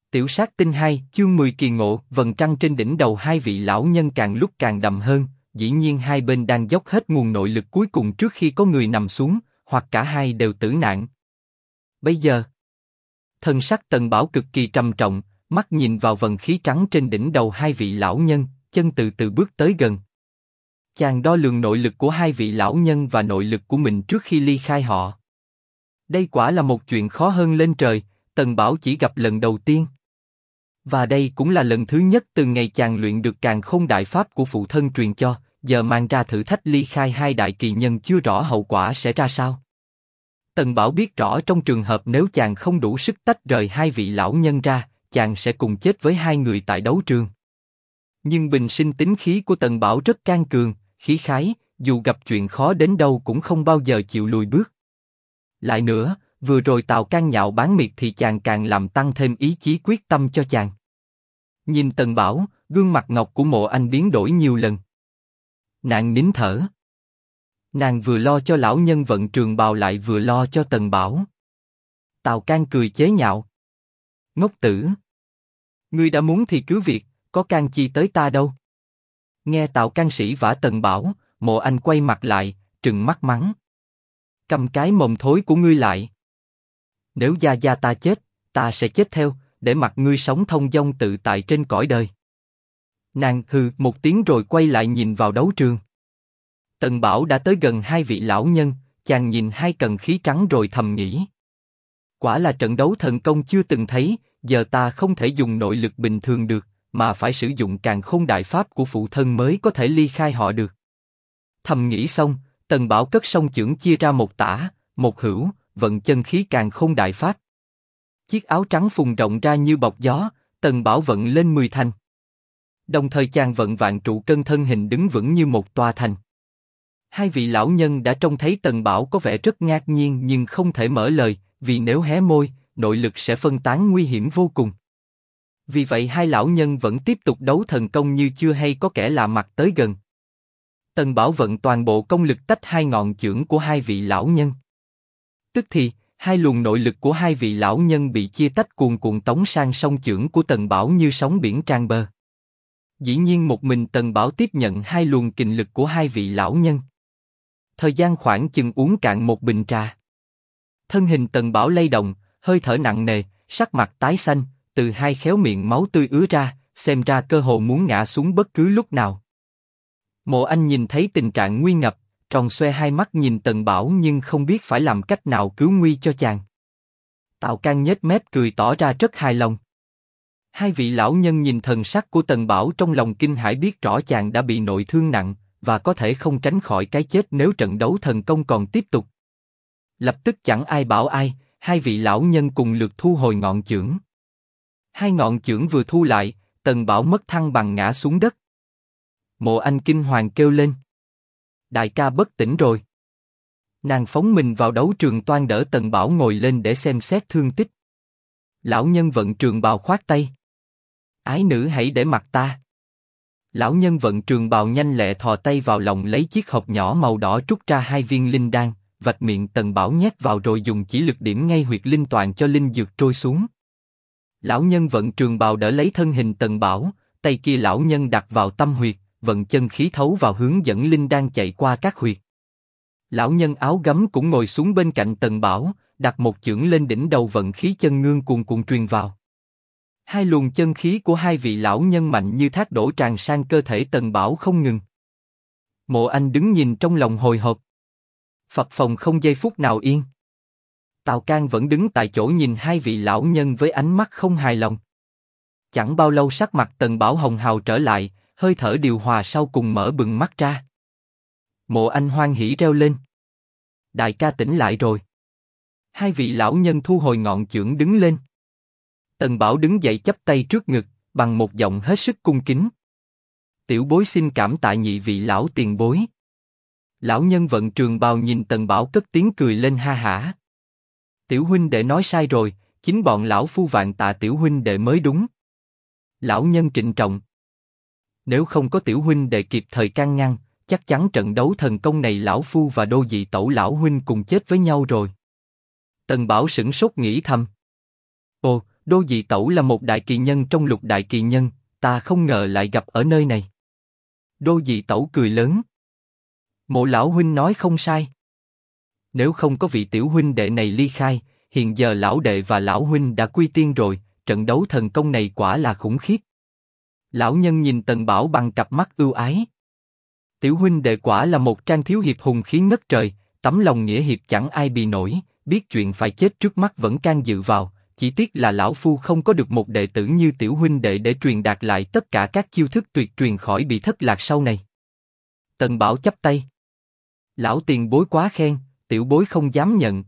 Tiểu sát tinh 2, chương 10 kỳ ngộ, vầng trăng trên đỉnh đầu hai vị lão nhân càng lúc càng đậm hơn, dĩ nhiên hai bên đang dốc hết nguồn nội lực cuối cùng trước khi có người nằm xuống, hoặc cả hai đều tử nạn. Bây giờ, thần sắc Tần Bảo cực kỳ trầm trọng, mắt nhìn vào vầng khí trắng trên đỉnh đầu hai vị lão nhân, chân từ từ bước tới gần. Chàng đo lường nội lực của hai vị lão nhân và nội lực của mình trước khi ly khai họ. Đây quả là một chuyện khó hơn lên trời, Tần Bảo chỉ gặp lần đầu tiên. Và đây cũng là lần thứ nhất từ ngày chàng luyện được Càn Khôn Đại Pháp của phụ thân truyền cho, giờ mang ra thử thách ly khai hai đại kỳ nhân chưa rõ hậu quả sẽ ra sao. Tần Bảo biết rõ trong trường hợp nếu chàng không đủ sức tách rời hai vị lão nhân ra, chàng sẽ cùng chết với hai người tại đấu trường. Nhưng bình sinh tính khí của Tần Bảo rất can cường, khí khái, dù gặp chuyện khó đến đâu cũng không bao giờ chịu lùi bước. Lại nữa, vừa rồi Tào Can nhạo báng miệt thì chàng càng làm tăng thêm ý chí quyết tâm cho chàng. Nhìn Tần Bảo, gương mặt ngọc của Mộ Anh biến đổi nhiều lần. Nàng nín thở. Nàng vừa lo cho lão nhân vận trường bào lại vừa lo cho Tần Bảo. Tào Can cười chế nhạo. Ngốc tử! Ngươi đã muốn thì cứ việc, có can chi tới ta đâu. Nghe Tào Can sĩ vả Tần Bảo, Mộ Anh quay mặt lại, trừng mắt mắng. Cầm cái mồm thối của ngươi lại. Nếu gia gia ta chết, ta sẽ chết theo, để mặc ngươi sống thông dong tự tại trên cõi đời. Nàng hừ một tiếng rồi quay lại nhìn vào đấu trường. Tần Bảo đã tới gần hai vị lão nhân, chàng nhìn hai cần khí trắng rồi thầm nghĩ. Quả là trận đấu thần công chưa từng thấy, giờ ta không thể dùng nội lực bình thường được, mà phải sử dụng Càn Khôn Đại Pháp của phụ thân mới có thể ly khai họ được. Thầm nghĩ xong, Tần Bảo cất song chưởng chia ra một tả, một hữu, vận chân khí Càn Khôn Đại Pháp. Chiếc áo trắng phùng rộng ra như bọc gió, Tần Bảo vận lên 10 thành. Đồng thời chàng vận vạn trụ cân thân hình đứng vững như một tòa thành. Hai vị lão nhân đã trông thấy Tần Bảo có vẻ rất ngạc nhiên nhưng không thể mở lời, vì nếu hé môi, nội lực sẽ phân tán nguy hiểm vô cùng. Vì vậy hai lão nhân vẫn tiếp tục đấu thần công như chưa hay có kẻ lạ mặt tới gần. Tần Bảo vận toàn bộ công lực tách hai ngọn chưởng của hai vị lão nhân. Tức thì, hai luồng nội lực của hai vị lão nhân bị chia tách cuồn cuộn tống sang song chưởng của Tần Bảo như sóng biển tràn bờ. Dĩ nhiên một mình Tần Bảo tiếp nhận hai luồng kình lực của hai vị lão nhân. Thời gian khoảng chừng uống cạn một bình trà. Thân hình Tần Bảo lay động, hơi thở nặng nề, sắc mặt tái xanh, từ hai khéo miệng máu tươi ứa ra, xem ra cơ hồ muốn ngã xuống bất cứ lúc nào. Mộ Anh nhìn thấy tình trạng nguy ngập, tròn xoe hai mắt nhìn Tần Bảo nhưng không biết phải làm cách nào cứu nguy cho chàng. Tào Can nhếch mép cười tỏ ra rất hài lòng. Hai vị lão nhân nhìn thần sắc của Tần Bảo trong lòng kinh hãi biết rõ chàng đã bị nội thương nặng và có thể không tránh khỏi cái chết nếu trận đấu thần công còn tiếp tục. Lập tức chẳng ai bảo ai, hai vị lão nhân cùng lượt thu hồi ngọn chưởng. Hai ngọn chưởng vừa thu lại, Tần Bảo mất thăng bằng ngã xuống đất. Mộ Anh kinh hoàng kêu lên. Đại ca bất tỉnh rồi. Nàng phóng mình vào đấu trường toan đỡ Tần Bảo ngồi lên để xem xét thương tích. Lão nhân vận trường bào khoát tay. Ái nữ hãy để mặc ta. Lão nhân vận trường bào nhanh lẹ thò tay vào lòng lấy chiếc hộp nhỏ màu đỏ trút ra hai viên linh đan, vạch miệng Tần Bảo nhét vào rồi dùng chỉ lực điểm ngay huyệt linh toàn cho linh dược trôi xuống. Lão nhân vận trường bào đỡ lấy thân hình Tần Bảo, tay kia lão nhân đặt vào tâm huyệt, vận chân khí thấu vào hướng dẫn linh đan chạy qua các huyệt. Lão nhân áo gấm cũng ngồi xuống bên cạnh Tần Bảo, đặt một chưởng lên đỉnh đầu vận khí chân ngương cuồn cuộn truyền vào. Hai luồng chân khí của hai vị lão nhân mạnh như thác đổ tràn sang cơ thể Tần Bảo không ngừng. Mộ Anh đứng nhìn trong lòng hồi hộp. Phập phồng không giây phút nào yên. Tào Can vẫn đứng tại chỗ nhìn hai vị lão nhân với ánh mắt không hài lòng. Chẳng bao lâu sắc mặt Tần Bảo hồng hào trở lại, hơi thở điều hòa sau cùng mở bừng mắt ra. Mộ Anh hoan hỉ reo lên. Đại ca tỉnh lại rồi. Hai vị lão nhân thu hồi ngọn chưởng đứng lên. Tần Bảo đứng dậy chắp tay trước ngực, bằng một giọng hết sức cung kính. Tiểu bối xin cảm tạ nhị vị lão tiền bối. Lão nhân vận trường bào nhìn Tần Bảo cất tiếng cười lên ha hả. Tiểu huynh đệ nói sai rồi, chính bọn lão phu vạn tạ tiểu huynh đệ mới đúng. Lão nhân trịnh trọng. Nếu không có tiểu huynh đệ kịp thời can ngăn, chắc chắn trận đấu thần công này lão phu và Đô Dị Tẩu lão huynh cùng chết với nhau rồi. Tần Bảo sửng sốt nghĩ thầm. Ồ, Đô Dị Tẩu là một đại kỳ nhân trong lục đại kỳ nhân, ta không ngờ lại gặp ở nơi này. Đô Dị Tẩu cười lớn. Mộ lão huynh nói không sai. Nếu không có vị tiểu huynh đệ này ly khai, hiện giờ lão đệ và lão huynh đã quy tiên rồi, trận đấu thần công này quả là khủng khiếp. Lão nhân nhìn Tần Bảo bằng cặp mắt ưu ái. Tiểu huynh đệ quả là một trang thiếu hiệp hùng khí ngất trời, tấm lòng nghĩa hiệp chẳng ai bì nổi, biết chuyện phải chết trước mắt vẫn can dự vào, chỉ tiếc là lão phu không có được một đệ tử như tiểu huynh đệ để truyền đạt lại tất cả các chiêu thức tuyệt truyền khỏi bị thất lạc sau này. Tần Bảo chắp tay. Lão tiền bối quá khen, tiểu bối không dám nhận.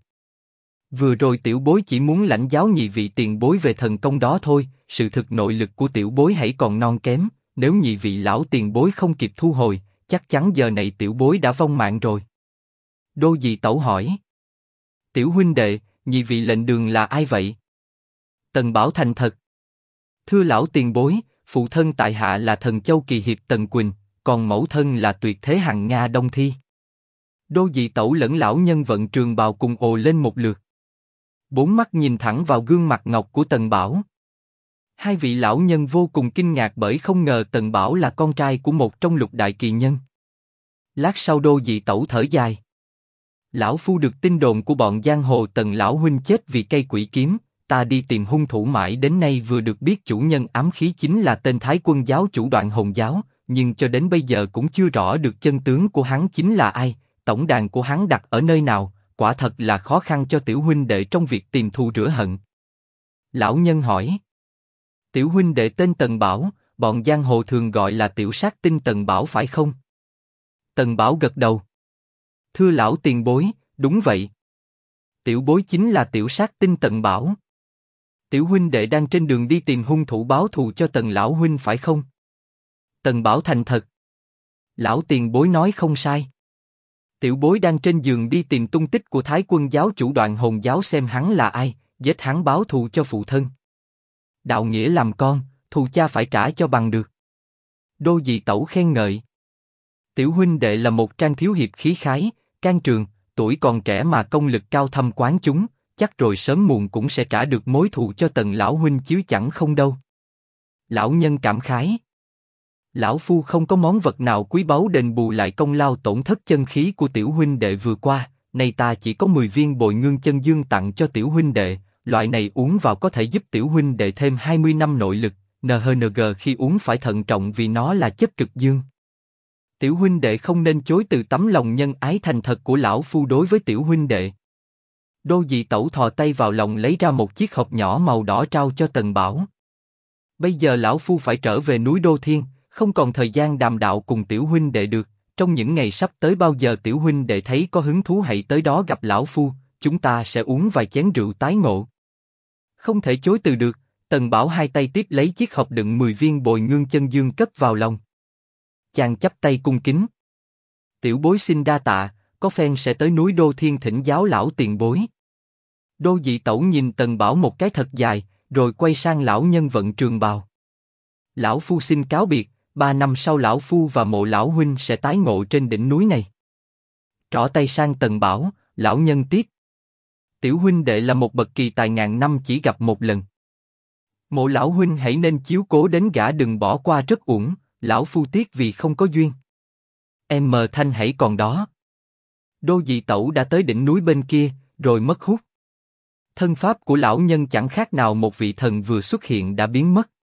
Vừa rồi tiểu bối chỉ muốn lãnh giáo nhị vị tiền bối về thần công đó thôi, sự thực nội lực của tiểu bối hãy còn non kém, nếu nhị vị lão tiền bối không kịp thu hồi, chắc chắn giờ này tiểu bối đã vong mạng rồi. Đô Dị Tẩu hỏi. Tiểu huynh đệ, nhị vị lệnh đường là ai vậy? Tần Bảo thành thật. Thưa lão tiền bối, phụ thân tại hạ là Thần Châu kỳ hiệp Tần Quỳnh, còn mẫu thân là Tuyệt Thế Hằng Nga Đông Thi. Đô Dị Tẩu lẫn lão nhân vận trường bào cùng ồ lên một lượt. Bốn mắt nhìn thẳng vào gương mặt ngọc của Tần Bảo. Hai vị lão nhân vô cùng kinh ngạc bởi không ngờ Tần Bảo là con trai của một trong lục đại kỳ nhân. Lát sau Đô Dị Tẩu thở dài. Lão phu được tin đồn của bọn giang hồ Tần lão huynh chết vì cây quỷ kiếm, ta đi tìm hung thủ mãi đến nay vừa được biết chủ nhân ám khí chính là tên Thái Quân giáo chủ Đoạn Hồn giáo, nhưng cho đến bây giờ cũng chưa rõ được chân tướng của hắn chính là ai, tổng đàn của hắn đặt ở nơi nào, quả thật là khó khăn cho tiểu huynh đệ trong việc tìm thù rửa hận. Lão nhân hỏi. Tiểu huynh đệ tên Tần Bảo, bọn giang hồ thường gọi là tiểu sát tinh Tần Bảo phải không? Tần Bảo gật đầu. Thưa lão tiền bối, đúng vậy. Tiểu bối chính là tiểu sát tinh Tần Bảo. Tiểu huynh đệ đang trên đường đi tìm hung thủ báo thù cho Tần lão huynh phải không? Tần Bảo thành thật. Lão tiền bối nói không sai. Tiểu bối đang trên giường đi tìm tung tích của Thái Quân giáo chủ Đoạn Hồn giáo xem hắn là ai, giết hắn báo thù cho phụ thân. Đạo nghĩa làm con, thù cha phải trả cho bằng được. Đô Dị Tẩu khen ngợi. Tiểu huynh đệ là một trang thiếu hiệp khí khái, can trường, tuổi còn trẻ mà công lực cao thâm quán chúng, chắc rồi sớm muộn cũng sẽ trả được mối thù cho Tần lão huynh chứ chẳng không đâu. Lão nhân cảm khái. Lão phu không có món vật nào quý báu đền bù lại công lao tổn thất chân khí của tiểu huynh đệ vừa qua, nay ta chỉ có 10 viên Bội Ngưng Chân Dương tặng cho tiểu huynh đệ, loại này uống vào có thể giúp tiểu huynh đệ thêm 20 năm nội lực, NHNG khi uống phải thận trọng vì nó là chất cực dương. Tiểu huynh đệ không nên chối từ tấm lòng nhân ái thành thật của lão phu đối với tiểu huynh đệ. Đô Dị Tẩu thò tay vào lòng lấy ra một chiếc hộp nhỏ màu đỏ trao cho Tần Bảo. Bây giờ lão phu phải trở về núi Đô Thiên, không còn thời gian đàm đạo cùng tiểu huynh đệ được. Trong những ngày sắp tới bao giờ tiểu huynh đệ thấy có hứng thú hãy tới đó gặp lão phu, chúng ta sẽ uống vài chén rượu tái ngộ. Không thể chối từ được, Tần Bảo hai tay tiếp lấy chiếc hộp đựng 10 viên Bội Ngưng Chân Dương cất vào lòng. Chàng chắp tay cung kính. Tiểu bối xin đa tạ, có phen sẽ tới núi Đô Thiên thỉnh giáo lão tiền bối. Đô Dị Tẩu nhìn Tần Bảo một cái thật dài, rồi quay sang lão nhân vận trường bào. Lão phu xin cáo biệt, 3 năm sau lão phu và Mộ lão huynh sẽ tái ngộ trên đỉnh núi này. Trỏ tay sang Tần Bảo, lão nhân tiếp. Tiểu huynh đệ là một bậc kỳ tài ngàn năm chỉ gặp một lần. Mộ lão huynh hãy nên chiếu cố đến gã đừng bỏ qua rất uổng, lão phu tiếc vì không có duyên. Em mờ thanh hãy còn đó. Đô Dị Tẩu đã tới đỉnh núi bên kia, rồi mất hút. Thân pháp của lão nhân chẳng khác nào một vị thần vừa xuất hiện đã biến mất.